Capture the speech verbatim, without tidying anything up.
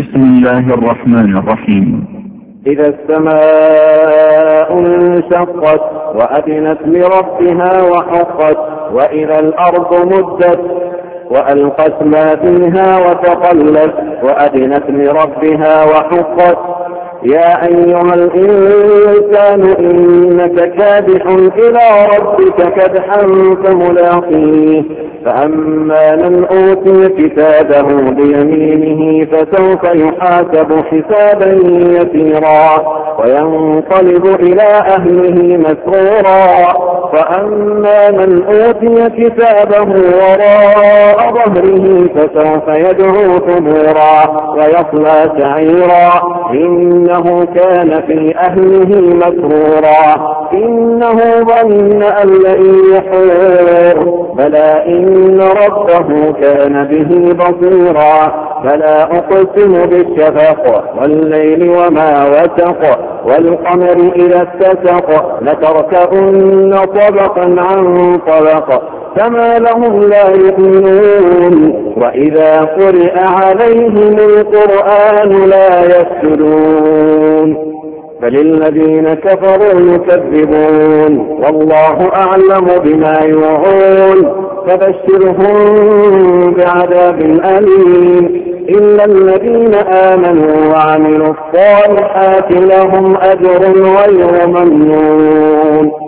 بسم الله الرحمن الرحيم. إذا السماء انشقت وأذنت لربها وحقت وإذا الأرض مدت وألقت ما فيها وتقلت وأذنت لربها وحقت يا أيها الإنسان إنك كادح إلى ربك كدحا فملاقيه فأما من أوتي كتابه بيمينه فسوف يحاسب حسابا يسيرا وينقلب إلى أهله مسرورا وأما من أوتي كتابه وراء ظهره فسوف يدعو ثبورا ويصلى سعيرا إنه كان في أهله مسرورا إنه ظن أن لن يحور بلى إن ربه كان به بصيرا فلا أقسم بالشفق والليل وما وسق والقمر إذا اتسق لتركبن طبقا عن طبق فما لهم لا يؤمنون وإذا قرئ عليهم القرآن لا يسجدون بل الذين كفروا يكذبون والله أعلم بما يوعون فبشرهم بعذاب أليم إلا الذين آمنوا وعملوا الصالحات لهم أجر غير ممنون.